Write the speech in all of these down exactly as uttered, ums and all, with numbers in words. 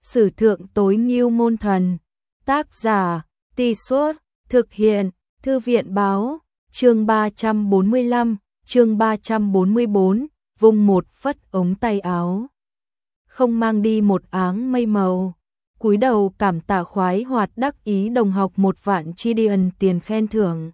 Sử thượng tối ngưu môn thần. Tác giả, Tì Suốt, thực hiện, Thư viện báo, chương ba trăm bốn mươi lăm, chương ba trăm bốn mươi bốn, vùng một phất ống tay áo. Không mang đi một áng mây màu. Cúi đầu cảm tạ khoái hoạt đắc ý đồng học một vạn chi điền tiền khen thưởng.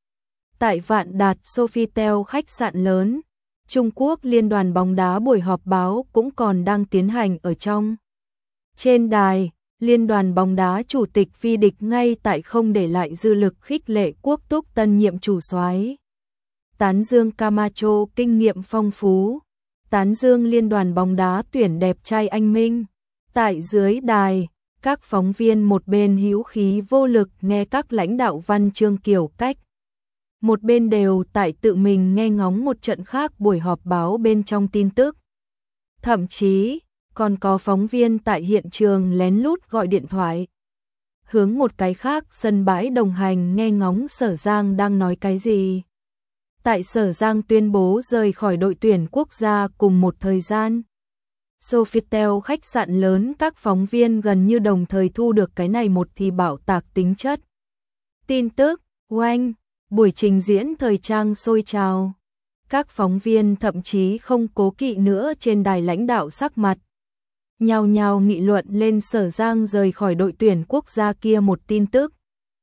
Tại Vạn Đạt Sofitel khách sạn lớn, Trung Quốc Liên đoàn bóng đá buổi họp báo cũng còn đang tiến hành ở trong. Trên đài, Liên đoàn bóng đá chủ tịch Vi Địch ngay tại không để lại dư lực khích lệ Quốc Túc tân nhiệm chủ soái. Tán dương Camacho kinh nghiệm phong phú, tán dương Liên đoàn bóng đá tuyển đẹp trai anh minh. Tại dưới đài, các phóng viên một bên hữu khí vô lực nghe các lãnh đạo văn chương kiểu cách. Một bên đều tại tự mình nghe ngóng một trận khác buổi họp báo bên trong tin tức. Thậm chí, còn có phóng viên tại hiện trường lén lút gọi điện thoại. Hướng một cái khác sân bãi đồng hành nghe ngóng Sở Giang đang nói cái gì. Tại Sở Giang tuyên bố rời khỏi đội tuyển quốc gia cùng một thời gian. Sofitel khách sạn lớn các phóng viên gần như đồng thời thu được cái này một thì bảo tạc tính chất. Tin tức, oanh, buổi trình diễn thời trang sôi trào. Các phóng viên thậm chí không cố kỵ nữa trên đài lãnh đạo sắc mặt. Nhao nhao nghị luận lên Sở Giang rời khỏi đội tuyển quốc gia kia một tin tức.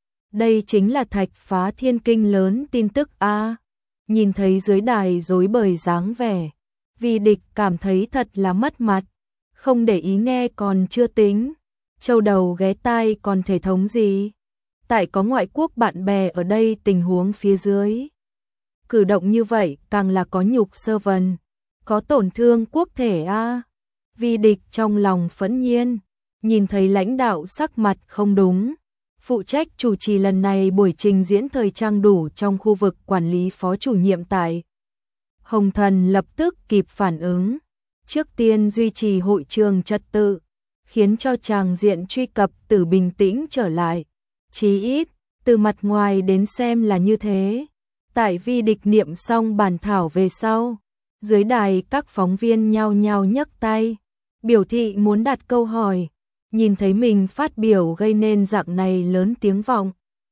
Đây chính là thạch phá thiên kinh lớn tin tức a. Nhìn thấy dưới đài rối bời dáng vẻ, Vi Địch cảm thấy thật là mất mặt, không để ý nghe còn chưa tính, châu đầu ghé tai còn thể thống gì. Tại có ngoại quốc bạn bè ở đây tình huống phía dưới. Cử động như vậy càng là có nhục sơ vần, có tổn thương quốc thể a. Vi Địch trong lòng phẫn nhiên, nhìn thấy lãnh đạo sắc mặt không đúng. Phụ trách chủ trì lần này buổi trình diễn thời trang đủ trong khu vực quản lý phó chủ nhiệm tại Hồng Thần lập tức kịp phản ứng. Trước tiên duy trì hội trường trật tự, khiến cho tràng diện truy cập tử bình tĩnh trở lại. Chí ít, từ mặt ngoài đến xem là như thế. Tại Vi Địch niệm xong bản thảo về sau, dưới đài các phóng viên nhao nhao nhấc tay, biểu thị muốn đặt câu hỏi. Nhìn thấy mình phát biểu gây nên dạng này lớn tiếng vọng.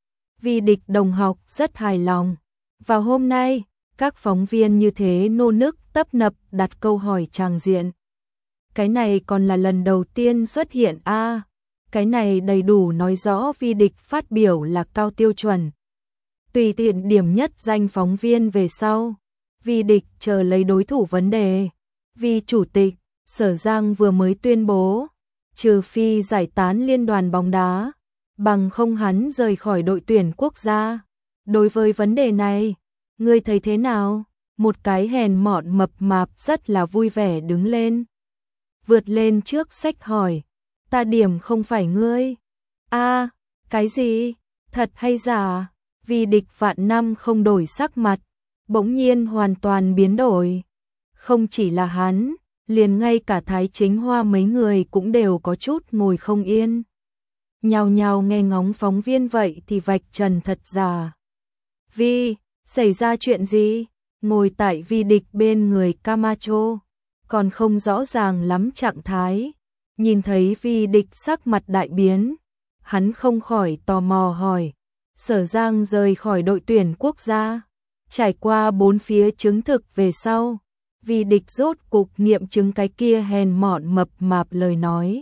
Vi Địch đồng học rất hài lòng. Vào hôm nay, các phóng viên như thế nô nức tấp nập đặt câu hỏi tràng diện. Cái này còn là lần đầu tiên xuất hiện a. À, cái này đầy đủ nói rõ Vi Địch phát biểu là cao tiêu chuẩn. Tùy tiện điểm nhất danh phóng viên về sau. Vi Địch chờ lấy đối thủ vấn đề. Vi chủ tịch, Sở Giang vừa mới tuyên bố, trừ phi giải tán liên đoàn bóng đá, bằng không hắn rời khỏi đội tuyển quốc gia. Đối với vấn đề này, ngươi thấy thế nào? Một cái hèn mọn mập mạp rất là vui vẻ đứng lên. Vượt lên trước xách hỏi, ta điểm không phải ngươi. A, à, cái gì? Thật hay giả? Vi Địch vạn năm không đổi sắc mặt, bỗng nhiên hoàn toàn biến đổi. Không chỉ là hắn, liền ngay cả Thái Chính Hoa mấy người cũng đều có chút ngồi không yên. Nhao nhao nghe ngóng phóng viên vậy thì vạch trần thật giả. Vi, xảy ra chuyện gì? Ngồi tại Vi Địch bên người Camacho, còn không rõ ràng lắm trạng thái. Nhìn thấy Vi Địch sắc mặt đại biến, hắn không khỏi tò mò hỏi. Sở Giang rời khỏi đội tuyển quốc gia, trải qua bốn phía chứng thực về sau. Vi Địch rốt cục nghiệm chứng cái kia hèn mọn mập mạp lời nói.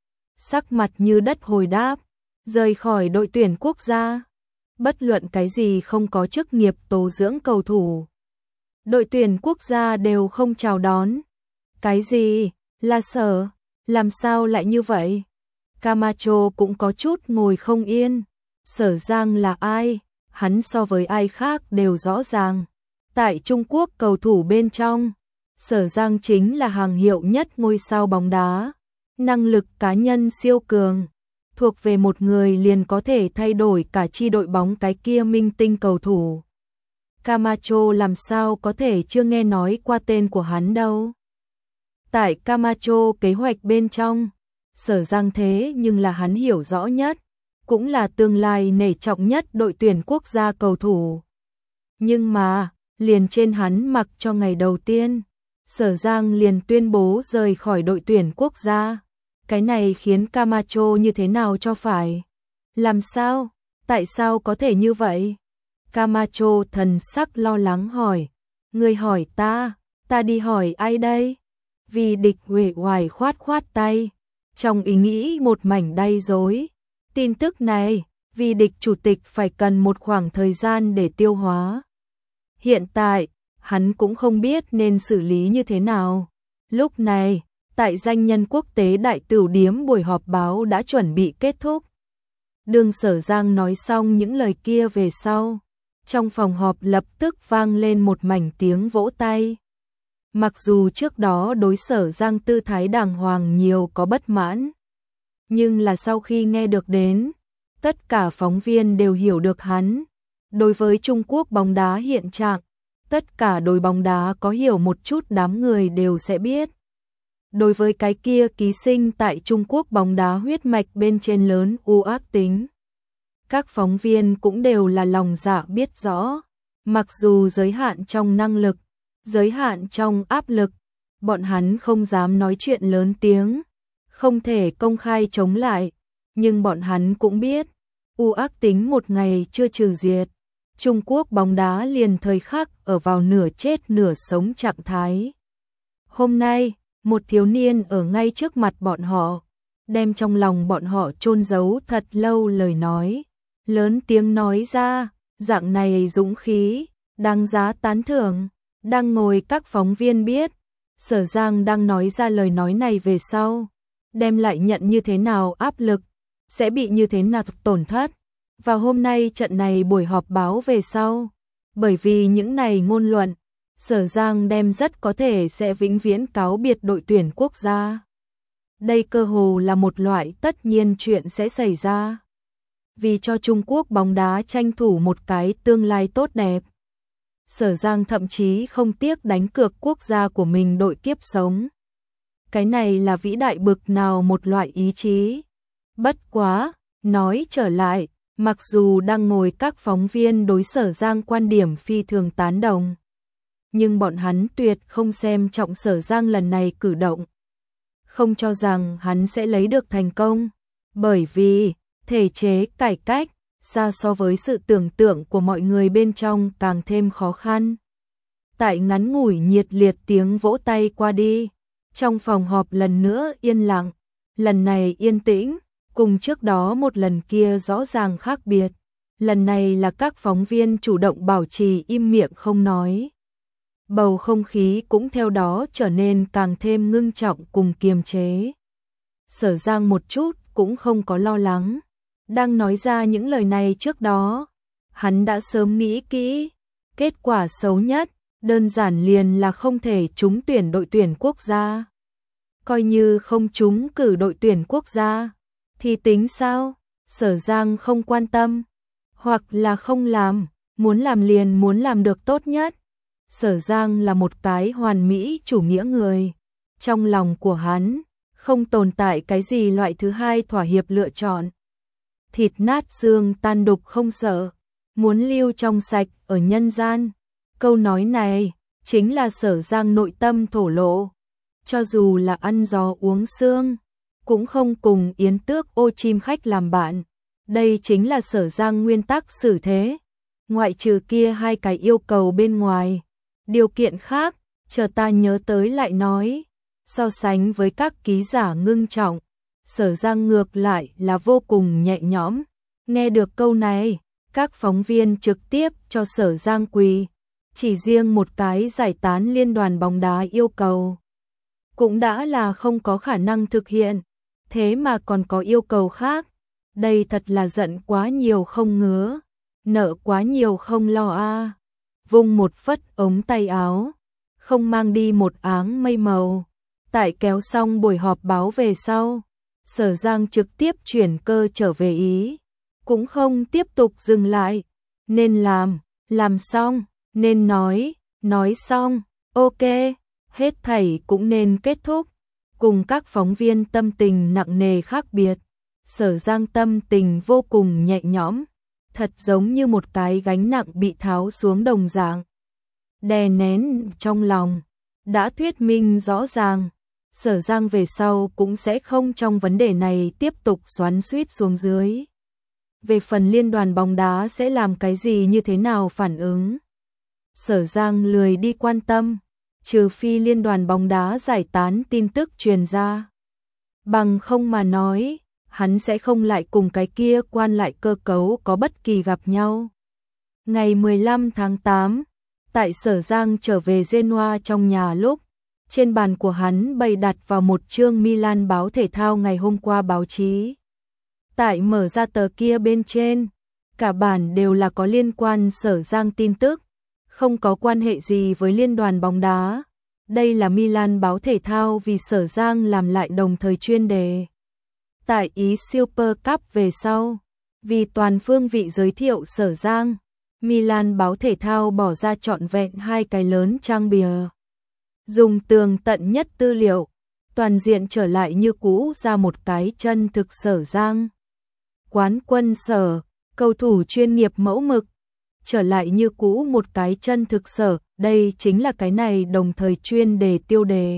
Sắc mặt như đất hồi đáp, rời khỏi đội tuyển quốc gia. Bất luận cái gì không có chức nghiệp tố dưỡng cầu thủ, đội tuyển quốc gia đều không chào đón. Cái gì? Là Sở? Làm sao lại như vậy? Camacho cũng có chút ngồi không yên. Sở Giang là ai? Hắn so với ai khác đều rõ ràng. Tại Trung Quốc cầu thủ bên trong, Sở Giang chính là hàng hiệu nhất ngôi sao bóng đá. Năng lực cá nhân siêu cường, thuộc về một người liền có thể thay đổi cả chi đội bóng cái kia minh tinh cầu thủ. Camacho làm sao có thể chưa nghe nói qua tên của hắn đâu. Tại Camacho kế hoạch bên trong, Sở Giang thế nhưng là hắn hiểu rõ nhất, cũng là tương lai nể trọng nhất đội tuyển quốc gia cầu thủ. Nhưng mà, liền trên hắn mặc cho ngày đầu tiên, Sở Giang liền tuyên bố rời khỏi đội tuyển quốc gia. Cái này khiến Camacho như thế nào cho phải? Làm sao? Tại sao có thể như vậy? Camacho thần sắc lo lắng hỏi. Người hỏi ta, ta đi hỏi ai đây? Vì địch uể oải khoát khoát tay, trong ý nghĩ một mảnh đay dối. Tin tức này, vì địch chủ tịch phải cần một khoảng thời gian để tiêu hóa. Hiện tại, hắn cũng không biết nên xử lý như thế nào. Lúc này, tại danh nhân quốc tế đại tửu điếm buổi họp báo đã chuẩn bị kết thúc. Đường Sở Giang nói xong những lời kia về sau, trong phòng họp lập tức vang lên một mảnh tiếng vỗ tay. Mặc dù trước đó đối Sở Giang tư thái đàng hoàng nhiều có bất mãn, nhưng là sau khi nghe được đến, tất cả phóng viên đều hiểu được hắn. Đối với Trung Quốc bóng đá hiện trạng, tất cả đội bóng đá có hiểu một chút đám người đều sẽ biết. Đối với cái kia ký sinh tại Trung Quốc bóng đá huyết mạch bên trên lớn u ác tính, các phóng viên cũng đều là lòng dạ biết rõ. Mặc dù giới hạn trong năng lực, giới hạn trong áp lực, bọn hắn không dám nói chuyện lớn tiếng, không thể công khai chống lại, nhưng bọn hắn cũng biết, u ác tính một ngày chưa trừ diệt, Trung Quốc bóng đá liền thời khắc ở vào nửa chết nửa sống trạng thái. Hôm nay, một thiếu niên ở ngay trước mặt bọn họ, đem trong lòng bọn họ chôn giấu thật lâu lời nói, lớn tiếng nói ra, dạng này dũng khí, đáng giá tán thưởng. Đang ngồi các phóng viên biết, Sở Giang đang nói ra lời nói này về sau, đem lại nhận như thế nào áp lực, sẽ bị như thế nào tổn thất. Và hôm nay trận này buổi họp báo về sau, bởi vì những này ngôn luận, Sở Giang đem rất có thể sẽ vĩnh viễn cáo biệt đội tuyển quốc gia. Đây cơ hồ là một loại tất nhiên chuyện sẽ xảy ra. Vì cho Trung Quốc bóng đá tranh thủ một cái tương lai tốt đẹp, Sở Giang thậm chí không tiếc đánh cược quốc gia của mình đội kiếp sống. Cái này là vĩ đại bực nào một loại ý chí. Bất quá, nói trở lại, mặc dù đang ngồi các phóng viên đối Sở Giang quan điểm phi thường tán đồng, nhưng bọn hắn tuyệt không xem trọng Sở Giang lần này cử động. Không cho rằng hắn sẽ lấy được thành công, bởi vì thể chế cải cách xa so với sự tưởng tượng của mọi người bên trong càng thêm khó khăn. Tại ngắn ngủi nhiệt liệt tiếng vỗ tay qua đi, trong phòng họp lần nữa yên lặng, lần này yên tĩnh, cùng trước đó một lần kia rõ ràng khác biệt. Lần này là các phóng viên chủ động bảo trì im miệng không nói. Bầu không khí cũng theo đó trở nên càng thêm ngưng trọng cùng kiềm chế. Sở Giang một chút cũng không có lo lắng. Đang nói ra những lời này trước đó, hắn đã sớm nghĩ kỹ, kết quả xấu nhất, đơn giản liền là không thể trúng tuyển đội tuyển quốc gia. Coi như không trúng cử đội tuyển quốc gia, thì tính sao? Sở Giang không quan tâm, hoặc là không làm, muốn làm liền muốn làm được tốt nhất. Sở Giang là một cái hoàn mỹ chủ nghĩa người. Trong lòng của hắn, không tồn tại cái gì loại thứ hai thỏa hiệp lựa chọn. Thịt nát xương tan đục không sợ, muốn lưu trong sạch ở nhân gian. Câu nói này chính là Sở Giang nội tâm thổ lộ. Cho dù là ăn gió uống sương, cũng không cùng yến tước ô chim khách làm bạn. Đây chính là Sở Giang nguyên tắc xử thế. Ngoại trừ kia hai cái yêu cầu bên ngoài, điều kiện khác, chờ ta nhớ tới lại nói. So sánh với các ký giả ngưng trọng, Sở Giang ngược lại là vô cùng nhẹ nhõm. Nghe được câu này, các phóng viên trực tiếp cho Sở Giang quỳ. Chỉ riêng một cái giải tán liên đoàn bóng đá yêu cầu, cũng đã là không có khả năng thực hiện. Thế mà còn có yêu cầu khác. Đây thật là giận quá nhiều không ngứa, nợ quá nhiều không lo a. À. Vung một phất ống tay áo, không mang đi một áng mây màu. Tại kéo xong buổi họp báo về sau, Sở Giang trực tiếp chuyển cơ trở về Ý, cũng không tiếp tục dừng lại. Nên làm, làm xong, nên nói, nói xong, ok, hết thảy cũng nên kết thúc. Cùng các phóng viên tâm tình nặng nề khác biệt, Sở Giang tâm tình vô cùng nhẹ nhõm, thật giống như một cái gánh nặng bị tháo xuống đồng dạng. Đè nén trong lòng, đã thuyết minh rõ ràng, Sở Giang về sau cũng sẽ không trong vấn đề này tiếp tục xoắn xuýt xuống dưới. Về phần liên đoàn bóng đá sẽ làm cái gì như thế nào phản ứng, Sở Giang lười đi quan tâm, trừ phi liên đoàn bóng đá giải tán tin tức truyền ra. Bằng không mà nói, hắn sẽ không lại cùng cái kia quan lại cơ cấu có bất kỳ gặp nhau. Ngày mười lăm tháng tám, tại Sở Giang trở về Genoa trong nhà lúc, trên bàn của hắn bày đặt vào một chương Milan báo thể thao ngày hôm qua báo chí. Tại mở ra tờ kia bên trên, cả bản đều là có liên quan Sở Giang tin tức, không có quan hệ gì với liên đoàn bóng đá. Đây là Milan báo thể thao vì Sở Giang làm lại đồng thời chuyên đề. Tại Ý Super Cup về sau, vì toàn phương vị giới thiệu Sở Giang, Milan báo thể thao bỏ ra trọn vẹn hai cái lớn trang bìa. Dùng tường tận nhất tư liệu, toàn diện trở lại như cũ ra một cái chân thực Sở Giang. Quán quân Sở, cầu thủ chuyên nghiệp mẫu mực, trở lại như cũ một cái chân thực Sở, đây chính là cái này đồng thời chuyên đề tiêu đề.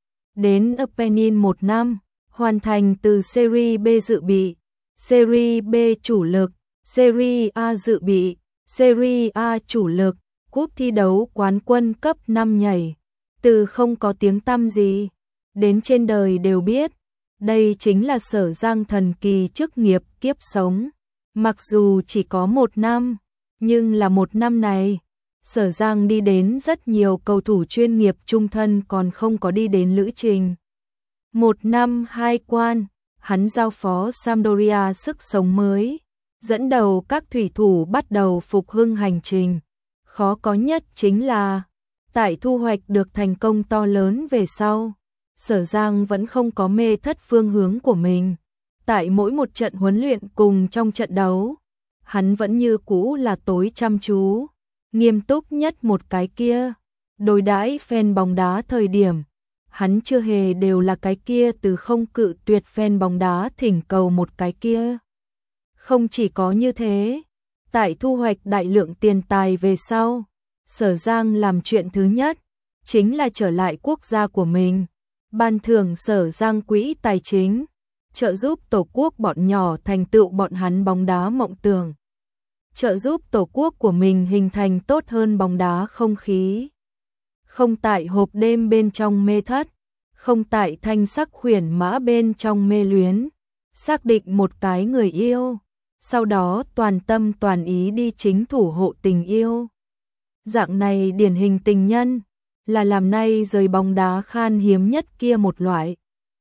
Đến Appennin một năm, hoàn thành từ Serie B dự bị, Serie B chủ lực, Serie A dự bị, Serie A chủ lực, cúp thi đấu quán quân cấp năm nhảy, từ không có tiếng tăm gì, đến trên đời đều biết, đây chính là Sở Giang thần kỳ chức nghiệp kiếp sống. Mặc dù chỉ có một năm, nhưng là một năm này, Sở Giang đi đến rất nhiều cầu thủ chuyên nghiệp trung thân còn không có đi đến lữ trình. Một năm hai quan, hắn giao phó Sampdoria sức sống mới, dẫn đầu các thủy thủ bắt đầu phục hưng hành trình. Khó có nhất chính là, tại thu hoạch được thành công to lớn về sau, Sở Giang vẫn không có mê thất phương hướng của mình. Tại mỗi một trận huấn luyện cùng trong trận đấu, hắn vẫn như cũ là tối chăm chú, nghiêm túc nhất một cái kia. Đối đãi fan bóng đá thời điểm, hắn chưa hề đều là cái kia từ không cự tuyệt fan bóng đá thỉnh cầu một cái kia. Không chỉ có như thế, tại thu hoạch đại lượng tiền tài về sau, Sở Giang làm chuyện thứ nhất, chính là trở lại quốc gia của mình, ban thưởng Sở Giang quỹ tài chính, trợ giúp tổ quốc bọn nhỏ thành tựu bọn hắn bóng đá mộng tưởng, trợ giúp tổ quốc của mình hình thành tốt hơn bóng đá không khí. Không tại hộp đêm bên trong mê thất, không tại thanh sắc khuyển mã bên trong mê luyến, xác định một cái người yêu, sau đó toàn tâm toàn ý đi chính thủ hộ tình yêu. Dạng này điển hình tình nhân, là làm nay rời bóng đá khan hiếm nhất kia một loại.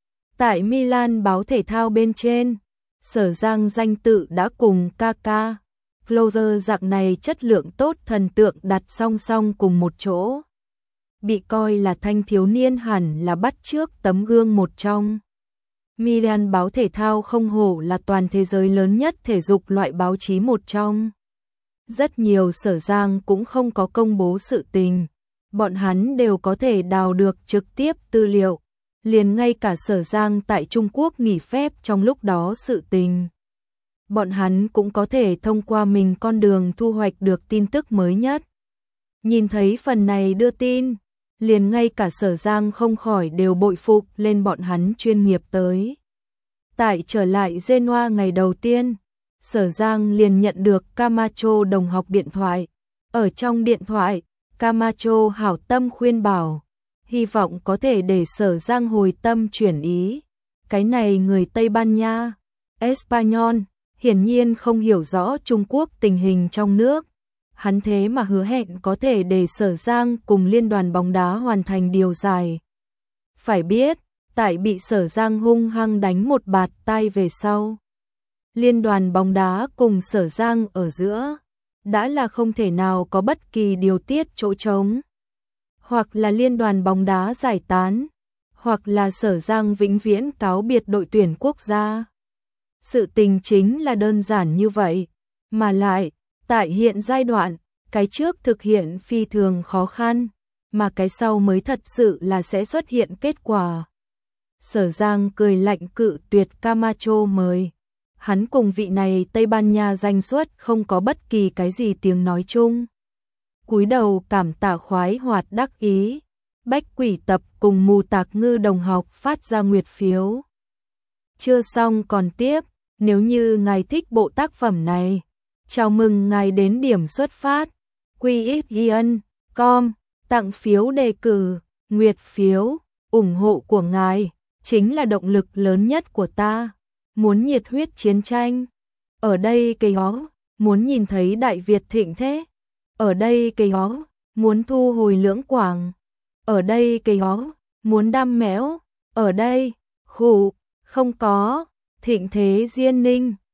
Tại Milan báo thể thao bên trên, Sở Giang danh tự đã cùng Kaká, Klose dạng này chất lượng tốt thần tượng đặt song song cùng một chỗ. Bị coi là thanh thiếu niên hẳn là bắt chước tấm gương một trong. Milan báo thể thao không hổ là toàn thế giới lớn nhất thể dục loại báo chí một trong. Rất nhiều Sở Giang cũng không có công bố sự tình, bọn hắn đều có thể đào được trực tiếp tư liệu, liền ngay cả Sở Giang tại Trung Quốc nghỉ phép trong lúc đó sự tình. Bọn hắn cũng có thể thông qua mình con đường thu hoạch được tin tức mới nhất. Nhìn thấy phần này đưa tin, liền ngay cả Sở Giang không khỏi đều bội phục lên bọn hắn chuyên nghiệp tới. Tại trở lại Genoa ngày đầu tiên, Sở Giang liền nhận được Camacho đồng học điện thoại. Ở trong điện thoại, Camacho hảo tâm khuyên bảo, hy vọng có thể để Sở Giang hồi tâm chuyển ý. Cái này người Tây Ban Nha, Espanyol, hiển nhiên không hiểu rõ Trung Quốc tình hình trong nước. Hắn thế mà hứa hẹn có thể để Sở Giang cùng liên đoàn bóng đá hoàn thành điều giải. Phải biết, tại bị Sở Giang hung hăng đánh một bạt tay về sau, liên đoàn bóng đá cùng Sở Giang ở giữa đã là không thể nào có bất kỳ điều tiết chỗ trống. Hoặc là liên đoàn bóng đá giải tán, hoặc là Sở Giang vĩnh viễn cáo biệt đội tuyển quốc gia. Sự tình chính là đơn giản như vậy, mà lại, tại hiện giai đoạn, cái trước thực hiện phi thường khó khăn, mà cái sau mới thật sự là sẽ xuất hiện kết quả. Sở Giang cười lạnh cự tuyệt Camacho mời. Hắn cùng vị này Tây Ban Nha danh xuất không có bất kỳ cái gì tiếng nói chung. Cúi đầu cảm tạ khoái hoạt đắc ý, Bách Quỷ Tập cùng Mù Tạc Ngư đồng học phát ra nguyệt phiếu. Chưa xong còn tiếp, nếu như ngài thích bộ tác phẩm này, chào mừng ngài đến điểm xuất phát quy ích giê chấm com, tặng phiếu đề cử, nguyệt phiếu, ủng hộ của ngài chính là động lực lớn nhất của ta. Muốn nhiệt huyết chiến tranh, ở đây cây ó, muốn nhìn thấy Đại Việt thịnh thế, ở đây cây ó, muốn thu hồi Lưỡng Quảng, ở đây cây ó, muốn đam mẽo, ở đây, khủ, không có, thịnh thế Diên Ninh.